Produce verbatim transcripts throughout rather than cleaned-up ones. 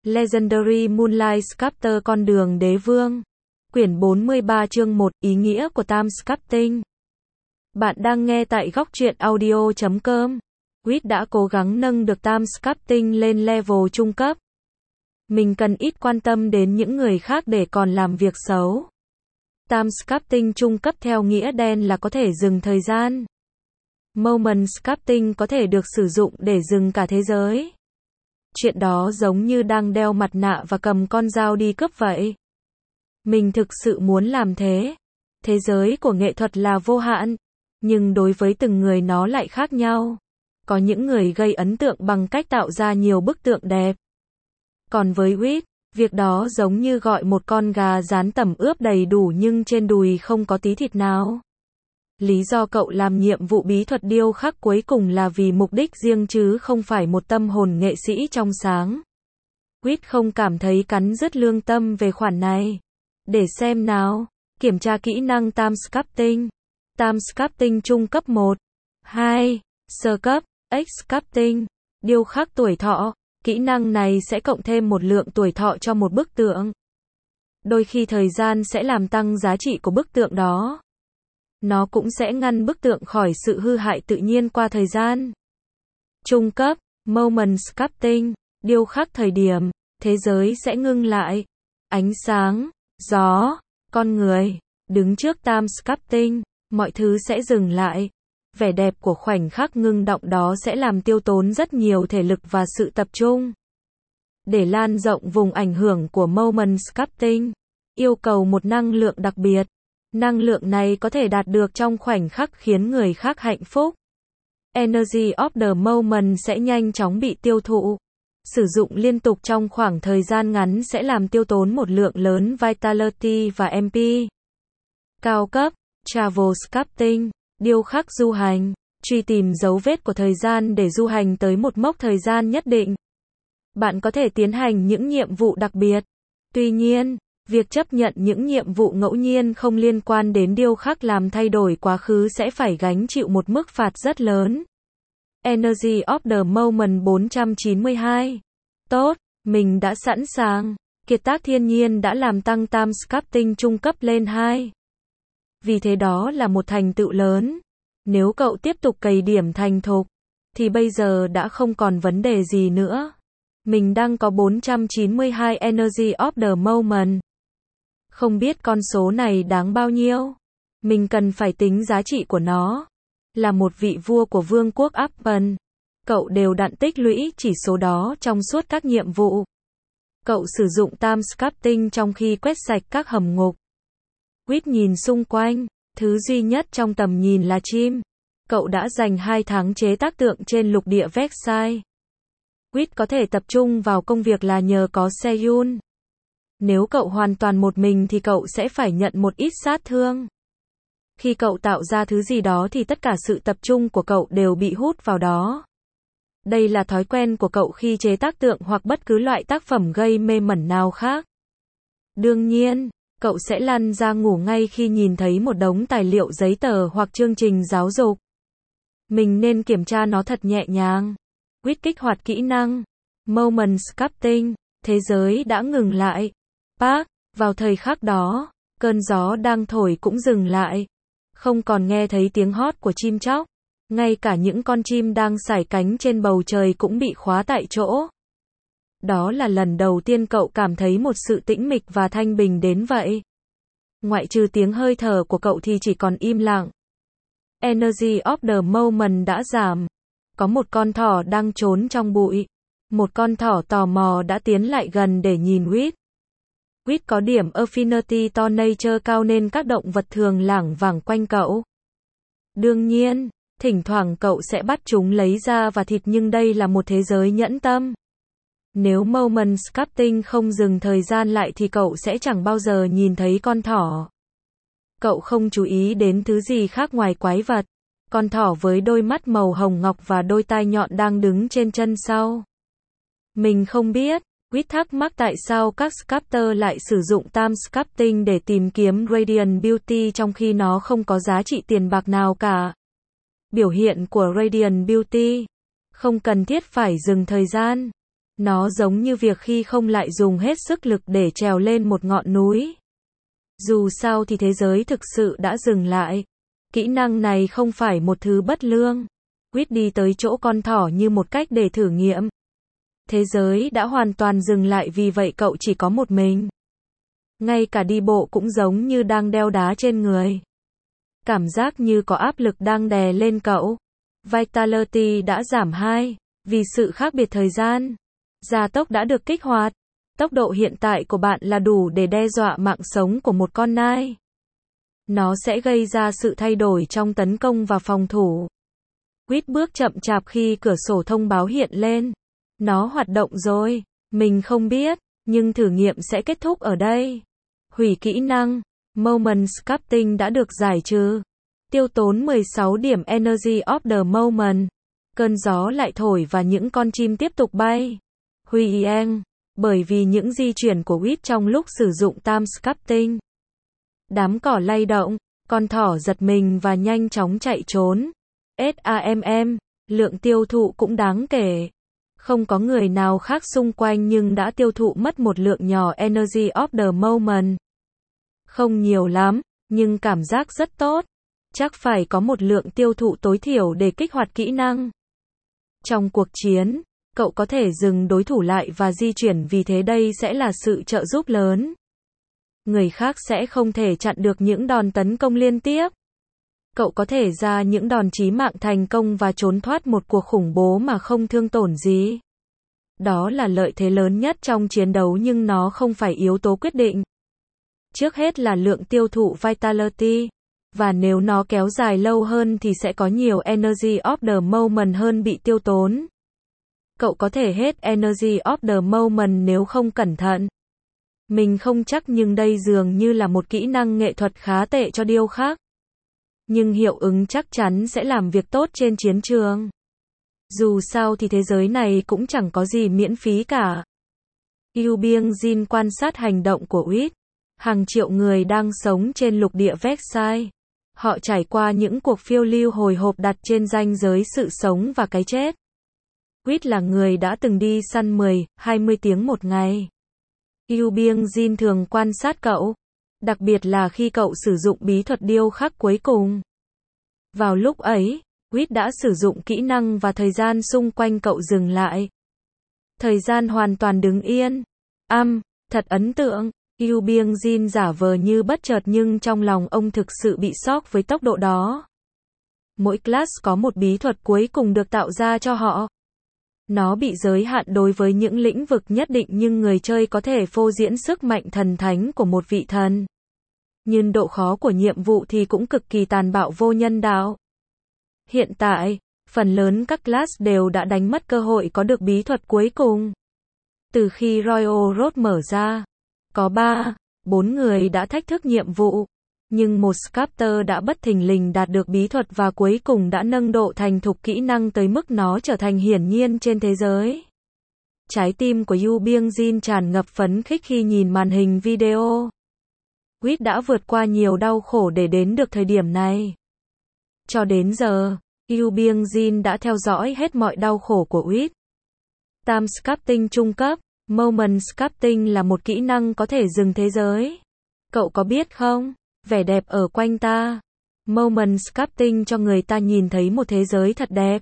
Legendary Moonlight Sculptor Con đường đế vương. Quyển bốn mươi ba chương một, ý nghĩa của Time Sculpting. Bạn đang nghe tại góc truyện audio chấm com. Quýt đã cố gắng nâng được Time Sculpting lên level trung cấp. Mình cần ít quan tâm đến những người khác để còn làm việc xấu. Time Sculpting trung cấp theo nghĩa đen là có thể dừng thời gian. Moment Sculpting có thể được sử dụng để dừng cả thế giới. Chuyện đó giống như đang đeo mặt nạ và cầm con dao đi cướp vậy. Mình thực sự muốn làm thế. Thế giới của nghệ thuật là vô hạn, nhưng đối với từng người nó lại khác nhau. Có những người gây ấn tượng bằng cách tạo ra nhiều bức tượng đẹp. Còn với Quýt, việc đó giống như gọi một con gà rán tẩm ướp đầy đủ nhưng trên đùi không có tí thịt nào. Lý do cậu làm nhiệm vụ bí thuật điêu khắc cuối cùng là vì mục đích riêng chứ không phải một tâm hồn nghệ sĩ trong sáng. Quýt không cảm thấy cắn rứt lương tâm về khoản này. Để xem nào. Kiểm tra kỹ năng Time Sculpting. Time Sculpting trung cấp một. hai. Sơ cấp, X Sculpting. Điêu khắc tuổi thọ. Kỹ năng này sẽ cộng thêm một lượng tuổi thọ cho một bức tượng. Đôi khi thời gian sẽ làm tăng giá trị của bức tượng đó. Nó cũng sẽ ngăn bức tượng khỏi sự hư hại tự nhiên qua thời gian. Trung cấp, Moment Sculpting. Điêu khắc thời điểm, thế giới sẽ ngưng lại. Ánh sáng, gió, con người, đứng trước Time Sculpting, mọi thứ sẽ dừng lại. Vẻ đẹp của khoảnh khắc ngưng động đó sẽ làm tiêu tốn rất nhiều thể lực và sự tập trung. Để lan rộng vùng ảnh hưởng của Moment Sculpting, yêu cầu một năng lượng đặc biệt. Năng lượng này có thể đạt được trong khoảnh khắc khiến người khác hạnh phúc. Energy of the moment sẽ nhanh chóng bị tiêu thụ. Sử dụng liên tục trong khoảng thời gian ngắn sẽ làm tiêu tốn một lượng lớn vitality và em pê. Cao cấp, travel sculpting, điêu khắc du hành, truy tìm dấu vết của thời gian để du hành tới một mốc thời gian nhất định. Bạn có thể tiến hành những nhiệm vụ đặc biệt. Tuy nhiên, việc chấp nhận những nhiệm vụ ngẫu nhiên không liên quan đến điêu khắc làm thay đổi quá khứ sẽ phải gánh chịu một mức phạt rất lớn. Energy of the moment bốn trăm chín mươi hai. Tốt, mình đã sẵn sàng. Kiệt tác thiên nhiên đã làm tăng Time Sculpting trung cấp lên hai. Vì thế đó là một thành tựu lớn. Nếu cậu tiếp tục cày điểm thành thục, thì bây giờ đã không còn vấn đề gì nữa. Mình đang có bốn trăm chín mươi hai Energy of the moment. Không biết con số này đáng bao nhiêu. Mình cần phải tính giá trị của nó. Là một vị vua của vương quốc Appen, cậu đều đặn tích lũy chỉ số đó trong suốt các nhiệm vụ. Cậu sử dụng Time Sculpting trong khi quét sạch các hầm ngục. Quýt nhìn xung quanh, thứ duy nhất trong tầm nhìn là chim. Cậu đã dành hai tháng chế tác tượng trên lục địa Versailles. Quýt có thể tập trung vào công việc là nhờ có Seoul. Nếu cậu hoàn toàn một mình thì cậu sẽ phải nhận một ít sát thương. Khi cậu tạo ra thứ gì đó thì tất cả sự tập trung của cậu đều bị hút vào đó. Đây là thói quen của cậu khi chế tác tượng hoặc bất cứ loại tác phẩm gây mê mẩn nào khác. Đương nhiên, cậu sẽ lăn ra ngủ ngay khi nhìn thấy một đống tài liệu giấy tờ hoặc chương trình giáo dục. Mình nên kiểm tra nó thật nhẹ nhàng. Quýt kích hoạt kỹ năng Moment Sculpting. Thế giới đã ngừng lại. Park, vào thời khắc đó, cơn gió đang thổi cũng dừng lại. Không còn nghe thấy tiếng hót của chim chóc. Ngay cả những con chim đang sải cánh trên bầu trời cũng bị khóa tại chỗ. Đó là lần đầu tiên cậu cảm thấy một sự tĩnh mịch và thanh bình đến vậy. Ngoại trừ tiếng hơi thở của cậu thì chỉ còn im lặng. Energy of the moment đã giảm. Có một con thỏ đang trốn trong bụi. Một con thỏ tò mò đã tiến lại gần để nhìn Quýt. Quýt có điểm affinity to nature cao nên các động vật thường lảng vảng quanh cậu. Đương nhiên, thỉnh thoảng cậu sẽ bắt chúng lấy da và thịt nhưng đây là một thế giới nhẫn tâm. Nếu Moment Sculpting không dừng thời gian lại thì cậu sẽ chẳng bao giờ nhìn thấy con thỏ. Cậu không chú ý đến thứ gì khác ngoài quái vật. Con thỏ với đôi mắt màu hồng ngọc và đôi tai nhọn đang đứng trên chân sau. Mình không biết. Quýt thắc mắc tại sao các sculptor lại sử dụng Time Sculpting để tìm kiếm Radiant Beauty trong khi nó không có giá trị tiền bạc nào cả. Biểu hiện của Radiant Beauty không cần thiết phải dừng thời gian. Nó giống như việc khi không lại dùng hết sức lực để trèo lên một ngọn núi. Dù sao thì thế giới thực sự đã dừng lại. Kỹ năng này không phải một thứ bất lương. Quýt đi tới chỗ con thỏ như một cách để thử nghiệm. Thế giới đã hoàn toàn dừng lại, vì vậy cậu chỉ có một mình. Ngay cả đi bộ cũng giống như đang đeo đá trên người. Cảm giác như có áp lực đang đè lên cậu. Vitality đã giảm hai, vì sự khác biệt thời gian. Gia tốc đã được kích hoạt. Tốc độ hiện tại của bạn là đủ để đe dọa mạng sống của một con nai. Nó sẽ gây ra sự thay đổi trong tấn công và phòng thủ. Quýt bước chậm chạp khi cửa sổ thông báo hiện lên. Nó hoạt động rồi. Mình không biết, nhưng thử nghiệm sẽ kết thúc ở đây. Hủy kỹ năng. Moment Sculpting đã được giải trừ. Tiêu tốn mười sáu điểm Energy of the Moment. Cơn gió lại thổi và những con chim tiếp tục bay. Hủy Eng. Bởi vì những di chuyển của Quýt trong lúc sử dụng Time Sculpting. Đám cỏ lay động. Con thỏ giật mình và nhanh chóng chạy trốn. SAMM. Lượng tiêu thụ cũng đáng kể. Không có người nào khác xung quanh nhưng đã tiêu thụ mất một lượng nhỏ Energy of the Moment. Không nhiều lắm, nhưng cảm giác rất tốt. Chắc phải có một lượng tiêu thụ tối thiểu để kích hoạt kỹ năng. Trong cuộc chiến, cậu có thể dừng đối thủ lại và di chuyển, vì thế đây sẽ là sự trợ giúp lớn. Người khác sẽ không thể chặn được những đòn tấn công liên tiếp. Cậu có thể ra những đòn chí mạng thành công và trốn thoát một cuộc khủng bố mà không thương tổn gì. Đó là lợi thế lớn nhất trong chiến đấu, nhưng nó không phải yếu tố quyết định. Trước hết là lượng tiêu thụ Vitality. Và nếu nó kéo dài lâu hơn thì sẽ có nhiều Energy of the Moment hơn bị tiêu tốn. Cậu có thể hết Energy of the Moment nếu không cẩn thận. Mình không chắc, nhưng đây dường như là một kỹ năng nghệ thuật khá tệ cho điêu khắc. Nhưng hiệu ứng chắc chắn sẽ làm việc tốt trên chiến trường. Dù sao thì thế giới này cũng chẳng có gì miễn phí cả. Yu Bieng Jin quan sát hành động của Quýt. Hàng triệu người đang sống trên lục địa Versailles. Họ trải qua những cuộc phiêu lưu hồi hộp đặt trên ranh giới sự sống và cái chết. Quýt là người đã từng đi săn mười, hai mươi tiếng một ngày. Yu Bieng Jin thường quan sát cậu. Đặc biệt là khi cậu sử dụng bí thuật điêu khắc cuối cùng. Vào lúc ấy, Quýt đã sử dụng kỹ năng và thời gian xung quanh cậu dừng lại. Thời gian hoàn toàn đứng yên. Âm, thật ấn tượng. Yu Bieng Jin giả vờ như bất chợt, nhưng trong lòng ông thực sự bị sốc với tốc độ đó. Mỗi class có một bí thuật cuối cùng được tạo ra cho họ. Nó bị giới hạn đối với những lĩnh vực nhất định, nhưng người chơi có thể phô diễn sức mạnh thần thánh của một vị thần. Nhưng độ khó của nhiệm vụ thì cũng cực kỳ tàn bạo, vô nhân đạo. Hiện tại, phần lớn các class đều đã đánh mất cơ hội có được bí thuật cuối cùng. Từ khi Royal Road mở ra, có ba, bốn người đã thách thức nhiệm vụ. Nhưng một sculptor đã bất thình lình đạt được bí thuật và cuối cùng đã nâng độ thành thục kỹ năng tới mức nó trở thành hiển nhiên trên thế giới. Trái tim của Yu Bieng Jin tràn ngập phấn khích khi nhìn màn hình video. Quýt đã vượt qua nhiều đau khổ để đến được thời điểm này. Cho đến giờ, Yu Bieng Jin đã theo dõi hết mọi đau khổ của Quýt. Time Sculpting trung cấp. Moment Sculpting là một kỹ năng có thể dừng thế giới. Cậu có biết không? Vẻ đẹp ở quanh ta. Moment Sculpting cho người ta nhìn thấy một thế giới thật đẹp.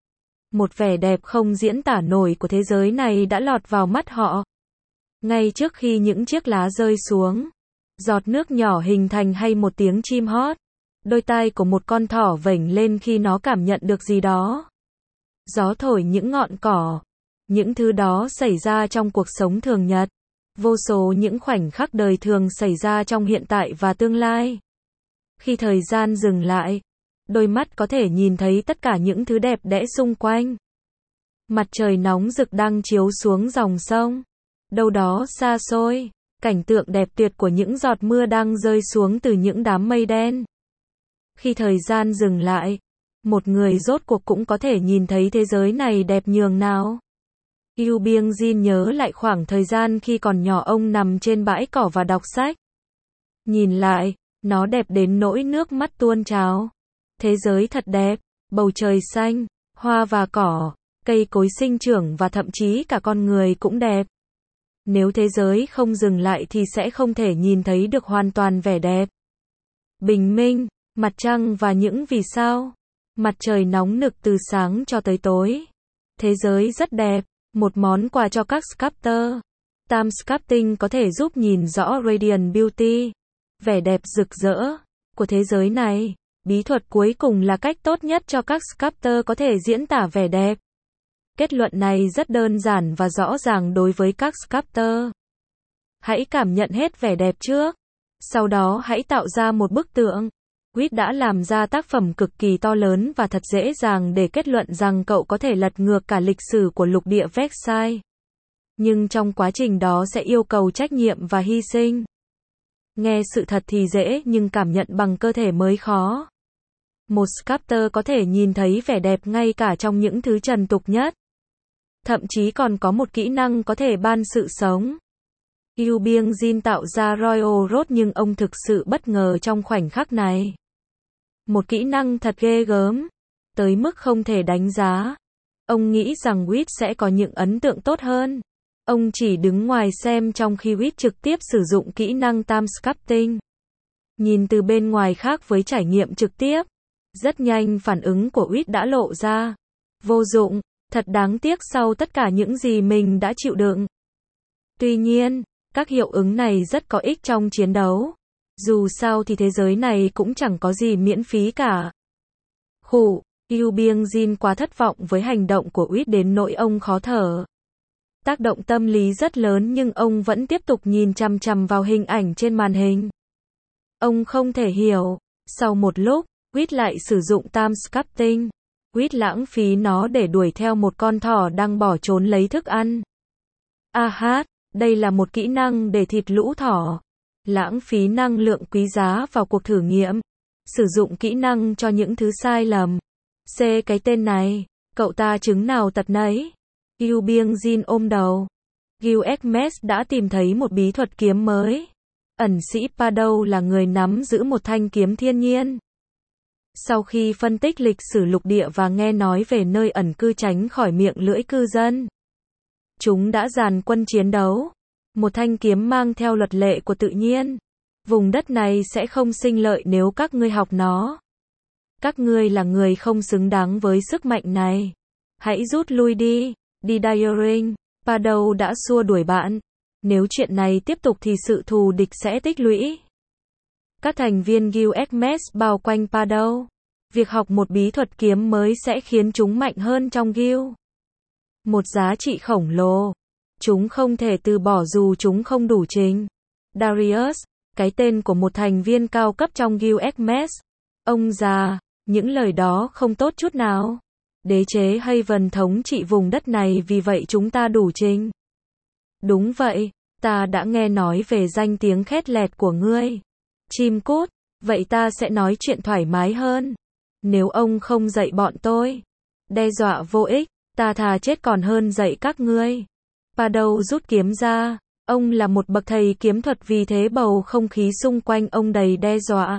Một vẻ đẹp không diễn tả nổi của thế giới này đã lọt vào mắt họ. Ngay trước khi những chiếc lá rơi xuống, giọt nước nhỏ hình thành hay một tiếng chim hót. Đôi tai của một con thỏ vểnh lên khi nó cảm nhận được gì đó. Gió thổi những ngọn cỏ. Những thứ đó xảy ra trong cuộc sống thường nhật. Vô số những khoảnh khắc đời thường xảy ra trong hiện tại và tương lai. Khi thời gian dừng lại, đôi mắt có thể nhìn thấy tất cả những thứ đẹp đẽ xung quanh. Mặt trời nóng rực đang chiếu xuống dòng sông. Đâu đó xa xôi, cảnh tượng đẹp tuyệt của những giọt mưa đang rơi xuống từ những đám mây đen. Khi thời gian dừng lại, một người rốt cuộc cũng có thể nhìn thấy thế giới này đẹp nhường nào. Yu Bieng Jin nhớ lại khoảng thời gian khi còn nhỏ ông nằm trên bãi cỏ và đọc sách. Nhìn lại, nó đẹp đến nỗi nước mắt tuôn trào. Thế giới thật đẹp, bầu trời xanh, hoa và cỏ, cây cối sinh trưởng và thậm chí cả con người cũng đẹp. Nếu thế giới không dừng lại thì sẽ không thể nhìn thấy được hoàn toàn vẻ đẹp. Bình minh, mặt trăng và những vì sao. Mặt trời nóng nực từ sáng cho tới tối. Thế giới rất đẹp, một món quà cho các sculptor. Time sculpting có thể giúp nhìn rõ radiant beauty, vẻ đẹp rực rỡ của thế giới này. Bí thuật cuối cùng là cách tốt nhất cho các sculptor có thể diễn tả vẻ đẹp. Kết luận này rất đơn giản và rõ ràng đối với các sculptor. Hãy cảm nhận hết vẻ đẹp trước. Sau đó hãy tạo ra một bức tượng. Whit đã làm ra tác phẩm cực kỳ to lớn và thật dễ dàng để kết luận rằng cậu có thể lật ngược cả lịch sử của lục địa Versailles. Nhưng trong quá trình đó sẽ yêu cầu trách nhiệm và hy sinh. Nghe sự thật thì dễ nhưng cảm nhận bằng cơ thể mới khó. Một sculptor có thể nhìn thấy vẻ đẹp ngay cả trong những thứ trần tục nhất. Thậm chí còn có một kỹ năng có thể ban sự sống. Yu Bieng-jin tạo ra Royal Road nhưng ông thực sự bất ngờ trong khoảnh khắc này. Một kỹ năng thật ghê gớm, tới mức không thể đánh giá. Ông nghĩ rằng Whit sẽ có những ấn tượng tốt hơn. Ông chỉ đứng ngoài xem trong khi Whit trực tiếp sử dụng kỹ năng time sculpting. Nhìn từ bên ngoài khác với trải nghiệm trực tiếp. Rất nhanh phản ứng của Whit đã lộ ra. Vô dụng, thật đáng tiếc sau tất cả những gì mình đã chịu đựng. Tuy nhiên, các hiệu ứng này rất có ích trong chiến đấu. Dù sao thì thế giới này cũng chẳng có gì miễn phí cả. Khủ, Yu Bieng-jin quá thất vọng với hành động của Whit đến nỗi ông khó thở. Tác động tâm lý rất lớn nhưng ông vẫn tiếp tục nhìn chằm chằm vào hình ảnh trên màn hình. Ông không thể hiểu. Sau một lúc, Whit lại sử dụng time sculpting. Whit lãng phí nó để đuổi theo một con thỏ đang bỏ trốn lấy thức ăn. A hát, đây là một kỹ năng để thịt lũ thỏ. Lãng phí năng lượng quý giá vào cuộc thử nghiệm. Sử dụng kỹ năng cho những thứ sai lầm. C cái tên này, cậu ta chứng nào tật nấy. Yu Bieng-jin ôm đầu. Gilgamesh đã tìm thấy một bí thuật kiếm mới. Ẩn sĩ Pado là người nắm giữ một thanh kiếm thiên nhiên. Sau khi phân tích lịch sử lục địa và nghe nói về nơi ẩn cư tránh khỏi miệng lưỡi cư dân, chúng đã dàn quân chiến đấu. Một thanh kiếm mang theo luật lệ của tự nhiên. Vùng đất này sẽ không sinh lợi nếu các ngươi học nó. Các ngươi là người không xứng đáng với sức mạnh này. Hãy rút lui đi. Đi Diring. Pado đã xua đuổi bạn. Nếu chuyện này tiếp tục thì sự thù địch sẽ tích lũy. Các thành viên Gilgamesh bao quanh Pado. Việc học một bí thuật kiếm mới sẽ khiến chúng mạnh hơn trong Guild. Một giá trị khổng lồ. Chúng không thể từ bỏ dù chúng không đủ trình. Darius, cái tên của một thành viên cao cấp trong Gilgamesh. Ông già, những lời đó không tốt chút nào. Đế chế Haven thống trị vùng đất này vì vậy chúng ta đủ trình. Đúng vậy, ta đã nghe nói về danh tiếng khét lẹt của ngươi. Chim cút, vậy ta sẽ nói chuyện thoải mái hơn. Nếu ông không dạy bọn tôi, đe dọa vô ích, ta thà chết còn hơn dạy các ngươi. Pado rút kiếm ra, ông là một bậc thầy kiếm thuật vì thế bầu không khí xung quanh ông đầy đe dọa.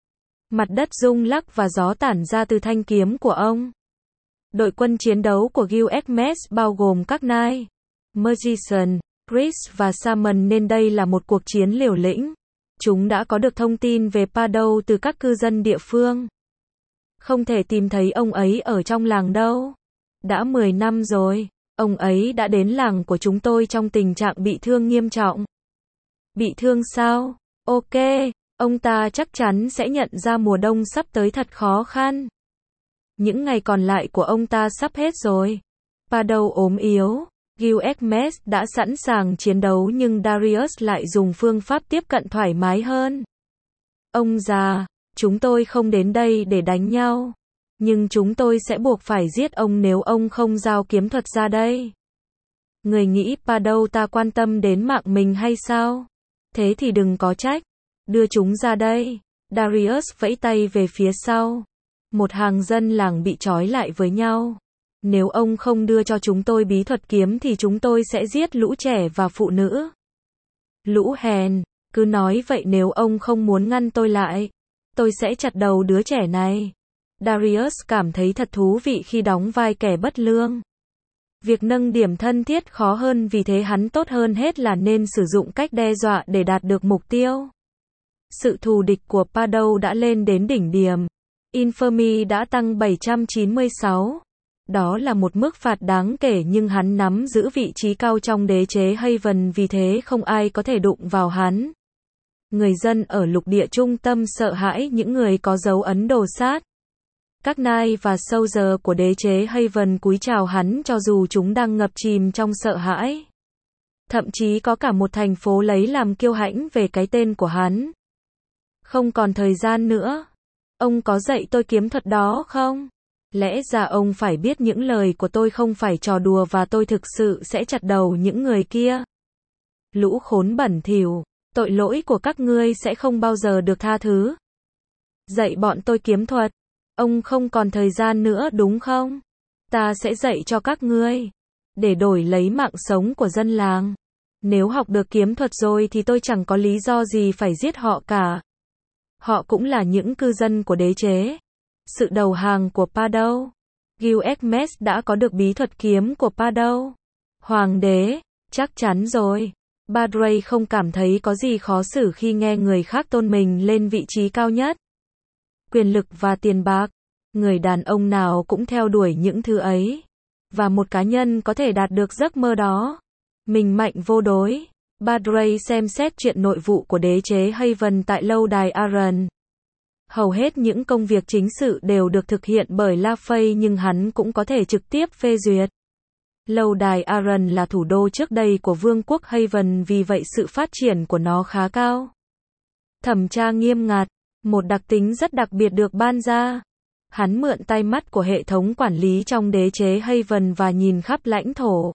Mặt đất rung lắc và gió tản ra từ thanh kiếm của ông. Đội quân chiến đấu của Gilgamesh bao gồm các Knight, Magician, Priest và Shaman nên đây là một cuộc chiến liều lĩnh. Chúng đã có được thông tin về Pado từ các cư dân địa phương. Không thể tìm thấy ông ấy ở trong làng đâu. Đã mười năm rồi, ông ấy đã đến làng của chúng tôi trong tình trạng bị thương nghiêm trọng. Bị thương sao? Ok, ông ta chắc chắn sẽ nhận ra mùa đông sắp tới thật khó khăn. Những ngày còn lại của ông ta sắp hết rồi. Pado ốm yếu. Gilgamesh đã sẵn sàng chiến đấu nhưng Darius lại dùng phương pháp tiếp cận thoải mái hơn. Ông già, chúng tôi không đến đây để đánh nhau. Nhưng chúng tôi sẽ buộc phải giết ông nếu ông không giao kiếm thuật ra đây. Người nghĩ Pado ta quan tâm đến mạng mình hay sao? Thế thì đừng có trách. Đưa chúng ra đây. Darius vẫy tay về phía sau. Một hàng dân làng bị trói lại với nhau. Nếu ông không đưa cho chúng tôi bí thuật kiếm thì chúng tôi sẽ giết lũ trẻ và phụ nữ. Lũ hèn, cứ nói vậy nếu ông không muốn ngăn tôi lại. Tôi sẽ chặt đầu đứa trẻ này. Darius cảm thấy thật thú vị khi đóng vai kẻ bất lương. Việc nâng điểm thân thiết khó hơn, vì thế hắn tốt hơn hết là nên sử dụng cách đe dọa để đạt được mục tiêu. Sự thù địch của Pardoe đã lên đến đỉnh điểm. Infamy đã tăng bảy trăm chín mươi sáu. Đó là một mức phạt đáng kể, nhưng hắn nắm giữ vị trí cao trong đế chế Haven, vì thế không ai có thể đụng vào hắn. Người dân ở lục địa trung tâm sợ hãi những người có dấu ấn đồ sát. Các Knight và Soldier của đế chế Haven cúi chào hắn cho dù chúng đang ngập chìm trong sợ hãi. Thậm chí có cả một thành phố lấy làm kiêu hãnh về cái tên của hắn. Không còn thời gian nữa. Ông có dạy tôi kiếm thuật đó không? Lẽ ra ông phải biết những lời của tôi không phải trò đùa và tôi thực sự sẽ chặt đầu những người kia. Lũ khốn bẩn thỉu, tội lỗi của các ngươi sẽ không bao giờ được tha thứ. Dạy bọn tôi kiếm thuật. Ông không còn thời gian nữa đúng không? Ta sẽ dạy cho các ngươi. Để đổi lấy mạng sống của dân làng. Nếu học được kiếm thuật rồi thì tôi chẳng có lý do gì phải giết họ cả. Họ cũng là những cư dân của đế chế. Sự đầu hàng của Pardoe. Gilgamesh đã có được bí thuật kiếm của Pardoe. Hoàng đế, chắc chắn rồi. Pardoe không cảm thấy có gì khó xử khi nghe người khác tôn mình lên vị trí cao nhất. Quyền lực và tiền bạc. Người đàn ông nào cũng theo đuổi những thứ ấy. Và một cá nhân có thể đạt được giấc mơ đó. Mình mạnh vô đối. Pardoe xem xét chuyện nội vụ của đế chế Haven tại lâu đài Aran. Hầu hết những công việc chính sự đều được thực hiện bởi LaFay, nhưng hắn cũng có thể trực tiếp phê duyệt. Lâu đài Aran là thủ đô trước đây của vương quốc Haven, vì vậy sự phát triển của nó khá cao. Thẩm tra nghiêm ngặt, một đặc tính rất đặc biệt được ban ra. Hắn mượn tay mắt của hệ thống quản lý trong đế chế Haven và nhìn khắp lãnh thổ.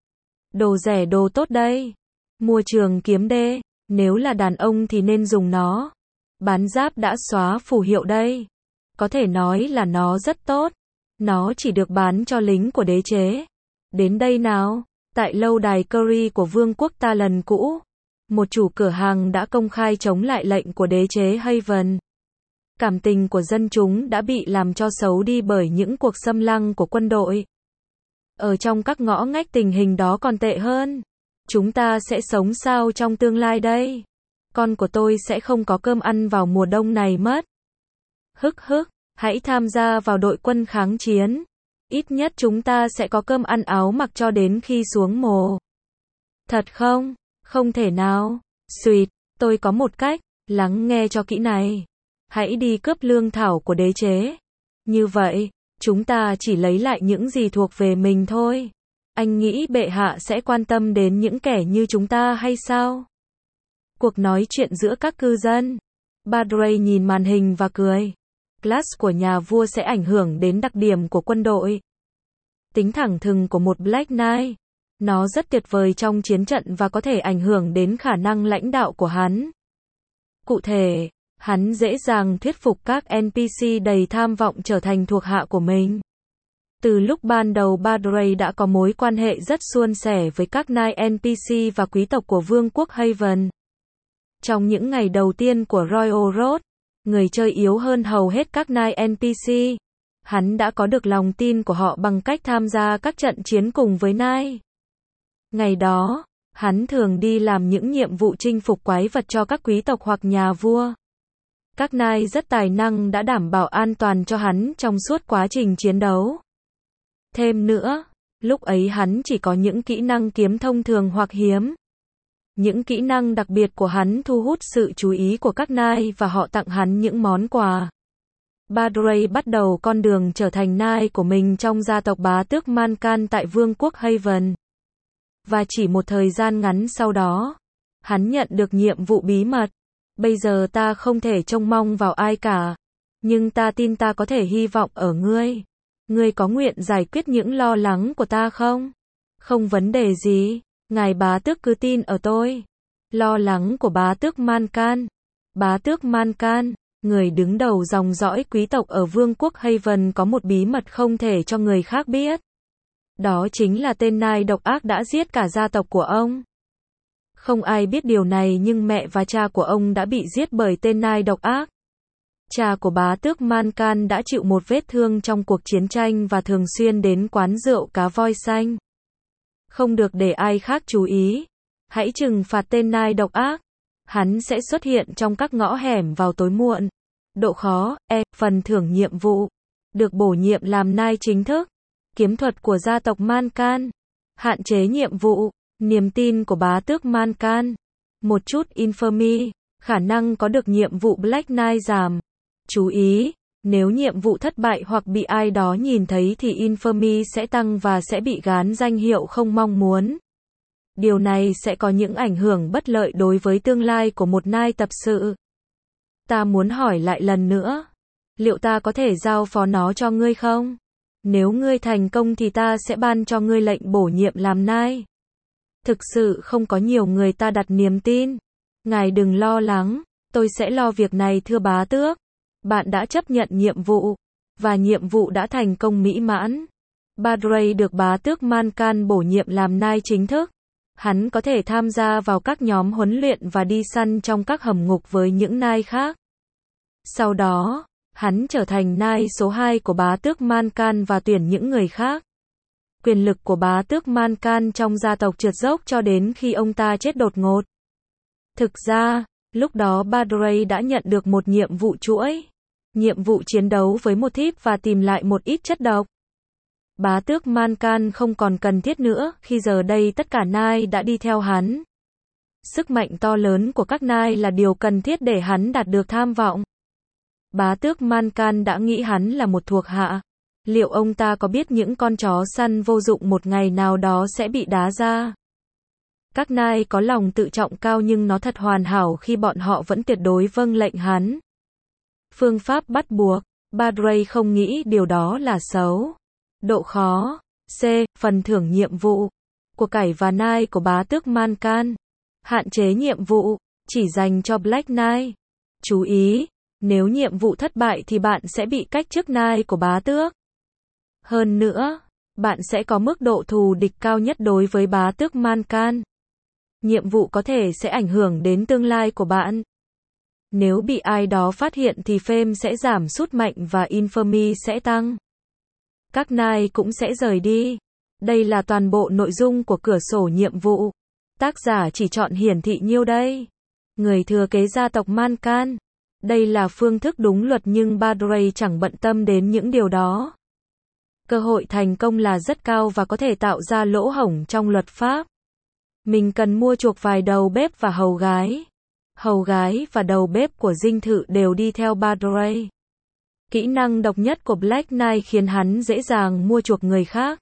Đồ rẻ đồ tốt đây. Mua trường kiếm đê, nếu là đàn ông thì nên dùng nó. Bán giáp đã xóa phù hiệu đây. Có thể nói là nó rất tốt. Nó chỉ được bán cho lính của đế chế. Đến đây nào, tại lâu đài Curry của vương quốc ta lần cũ, một chủ cửa hàng đã công khai chống lại lệnh của đế chế Haven. Cảm tình của dân chúng đã bị làm cho xấu đi bởi những cuộc xâm lăng của quân đội. Ở trong các ngõ ngách tình hình đó còn tệ hơn. Chúng ta sẽ sống sao trong tương lai đây? Con của tôi sẽ không có cơm ăn vào mùa đông này mất. Hức hức, hãy tham gia vào đội quân kháng chiến. Ít nhất chúng ta sẽ có cơm ăn áo mặc cho đến khi xuống mồ. Thật không? Không thể nào. Xuyệt, tôi có một cách. Lắng nghe cho kỹ này. Hãy đi cướp lương thảo của đế chế. Như vậy, chúng ta chỉ lấy lại những gì thuộc về mình thôi. Anh nghĩ bệ hạ sẽ quan tâm đến những kẻ như chúng ta hay sao? Cuộc nói chuyện giữa các cư dân. Pardoe nhìn màn hình và cười. Class của nhà vua sẽ ảnh hưởng đến đặc điểm của quân đội. Tính thẳng thừng của một Black Knight. Nó rất tuyệt vời trong chiến trận và có thể ảnh hưởng đến khả năng lãnh đạo của hắn. Cụ thể, hắn dễ dàng thuyết phục các en pê xê đầy tham vọng trở thành thuộc hạ của mình. Từ lúc ban đầu, Pardoe đã có mối quan hệ rất suôn sẻ với các Knight en pê xê và quý tộc của vương quốc Haven. Trong những ngày đầu tiên của Royal Road, người chơi yếu hơn hầu hết các Knight en pê xê. Hắn đã có được lòng tin của họ bằng cách tham gia các trận chiến cùng với Knight. Ngày đó, hắn thường đi làm những nhiệm vụ chinh phục quái vật cho các quý tộc hoặc nhà vua. Các Knight rất tài năng đã đảm bảo an toàn cho hắn trong suốt quá trình chiến đấu. Thêm nữa, lúc ấy hắn chỉ có những kỹ năng kiếm thông thường hoặc hiếm. Những kỹ năng đặc biệt của hắn thu hút sự chú ý của các Knight và họ tặng hắn những món quà. Pardoe bắt đầu con đường trở thành Knight của mình trong gia tộc bá tước Mancan tại vương quốc Haven. Và chỉ một thời gian ngắn sau đó, hắn nhận được nhiệm vụ bí mật. Bây giờ ta không thể trông mong vào ai cả. Nhưng ta tin ta có thể hy vọng ở ngươi. Ngươi có nguyện giải quyết những lo lắng của ta không? Không vấn đề gì. Ngài bá tước cứ tin ở tôi. Lo lắng của bá tước Mancan. Bá tước Mancan, người đứng đầu dòng dõi quý tộc ở vương quốc Haven, có một bí mật không thể cho người khác biết. Đó chính là tên Knight độc ác đã giết cả gia tộc của ông. Không ai biết điều này nhưng mẹ và cha của ông đã bị giết bởi tên Knight độc ác. Cha của bá tước Mancan đã chịu một vết thương trong cuộc chiến tranh và thường xuyên đến quán rượu cá voi xanh. Không được để ai khác chú ý. Hãy trừng phạt tên nai độc ác. Hắn sẽ xuất hiện trong các ngõ hẻm vào tối muộn. Độ khó, E, phần thưởng nhiệm vụ. Được bổ nhiệm làm nai chính thức. Kiếm thuật của gia tộc Mankan. Hạn chế nhiệm vụ. Niềm tin của bá tước Mankan. Một chút infamy. Khả năng có được nhiệm vụ Black Knight giảm. Chú ý, nếu nhiệm vụ thất bại hoặc bị ai đó nhìn thấy thì infamy sẽ tăng và sẽ bị gán danh hiệu không mong muốn. Điều này sẽ có những ảnh hưởng bất lợi đối với tương lai của một nai tập sự. Ta muốn hỏi lại lần nữa. Liệu ta có thể giao phó nó cho ngươi không? Nếu ngươi thành công thì ta sẽ ban cho ngươi lệnh bổ nhiệm làm nai. Thực sự không có nhiều người ta đặt niềm tin. Ngài đừng lo lắng, tôi sẽ lo việc này thưa bá tước. Bạn đã chấp nhận nhiệm vụ, và nhiệm vụ đã thành công mỹ mãn. Badray được bá tước Mankan bổ nhiệm làm nai chính thức. Hắn có thể tham gia vào các nhóm huấn luyện và đi săn trong các hầm ngục với những nai khác. Sau đó, hắn trở thành nai số hai của bá tước Mankan và tuyển những người khác. Quyền lực của bá tước Mankan trong gia tộc trượt dốc cho đến khi ông ta chết đột ngột. Thực ra, lúc đó Badray đã nhận được một nhiệm vụ chuỗi. Nhiệm vụ chiến đấu với một thiếp và tìm lại một ít chất độc. Bá tước Mankan không còn cần thiết nữa, khi giờ đây tất cả nai đã đi theo hắn. Sức mạnh to lớn của các nai là điều cần thiết để hắn đạt được tham vọng. Bá tước Mankan đã nghĩ hắn là một thuộc hạ. Liệu ông ta có biết những con chó săn vô dụng một ngày nào đó sẽ bị đá ra? Các nai có lòng tự trọng cao nhưng nó thật hoàn hảo khi bọn họ vẫn tuyệt đối vâng lệnh hắn. Phương pháp bắt buộc. Badray không nghĩ điều đó là xấu. Độ khó. C. Phần thưởng nhiệm vụ. Của cải và nai của bá tước Mankan. Hạn chế nhiệm vụ. Chỉ dành cho Black Knight. Chú ý. Nếu nhiệm vụ thất bại thì bạn sẽ bị cách chức nai của bá tước. Hơn nữa, bạn sẽ có mức độ thù địch cao nhất đối với bá tước Mankan. Nhiệm vụ có thể sẽ ảnh hưởng đến tương lai của bạn. Nếu bị ai đó phát hiện thì fame sẽ giảm sút mạnh và infamy sẽ tăng. Các nai cũng sẽ rời đi. Đây là toàn bộ nội dung của cửa sổ nhiệm vụ. Tác giả chỉ chọn hiển thị nhiêu đây. Người thừa kế gia tộc Mankan. Đây là phương thức đúng luật nhưng Badray chẳng bận tâm đến những điều đó. Cơ hội thành công là rất cao và có thể tạo ra lỗ hổng trong luật pháp. Mình cần mua chuộc vài đầu bếp và hầu gái. Hầu gái và đầu bếp của dinh thự đều đi theo Badray. Kỹ năng độc nhất của Black Knight khiến hắn dễ dàng mua chuộc người khác.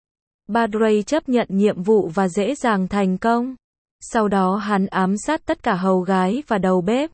Badray chấp nhận nhiệm vụ và dễ dàng thành công. Sau đó hắn ám sát tất cả hầu gái và đầu bếp.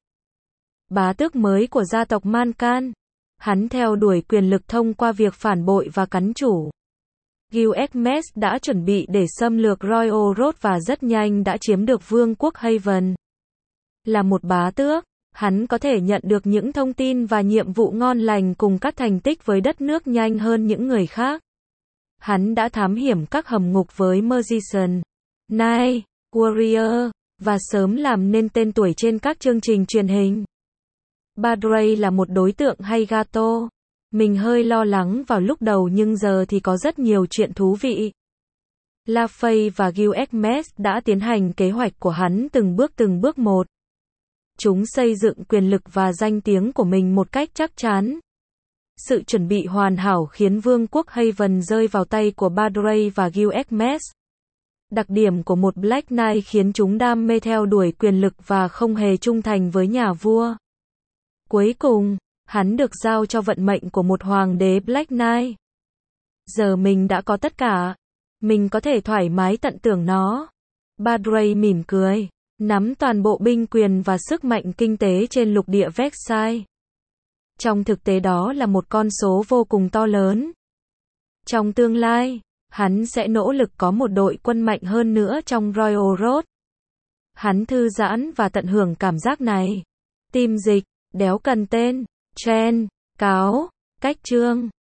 Bá tước mới của gia tộc Mankan. Hắn theo đuổi quyền lực thông qua việc phản bội và cắn chủ. Gilgamesh đã chuẩn bị để xâm lược Royal Road và rất nhanh đã chiếm được vương quốc Haven. Là một bá tước, hắn có thể nhận được những thông tin và nhiệm vụ ngon lành cùng các thành tích với đất nước nhanh hơn những người khác. Hắn đã thám hiểm các hầm ngục với Magician, Knight, Warrior, và sớm làm nên tên tuổi trên các chương trình truyền hình. Badray là một đối tượng hay gato. Mình hơi lo lắng vào lúc đầu nhưng giờ thì có rất nhiều chuyện thú vị. LaFay và Gilgamesh đã tiến hành kế hoạch của hắn từng bước từng bước một. Chúng xây dựng quyền lực và danh tiếng của mình một cách chắc chắn. Sự chuẩn bị hoàn hảo khiến vương quốc Haven rơi vào tay của Badray và Gilgamesh. Đặc điểm của một Black Knight khiến chúng đam mê theo đuổi quyền lực và không hề trung thành với nhà vua. Cuối cùng, hắn được giao cho vận mệnh của một hoàng đế Black Knight. Giờ mình đã có tất cả. Mình có thể thoải mái tận tưởng nó. Badray mỉm cười, nắm toàn bộ binh quyền và sức mạnh kinh tế trên lục địa Vexai. Trong thực tế đó là một con số vô cùng to lớn. Trong tương lai, hắn sẽ nỗ lực có một đội quân mạnh hơn nữa trong Royal Road. Hắn thư giãn và tận hưởng cảm giác này. Tim dịch, đéo cần tên, trend, cáo, cách chương.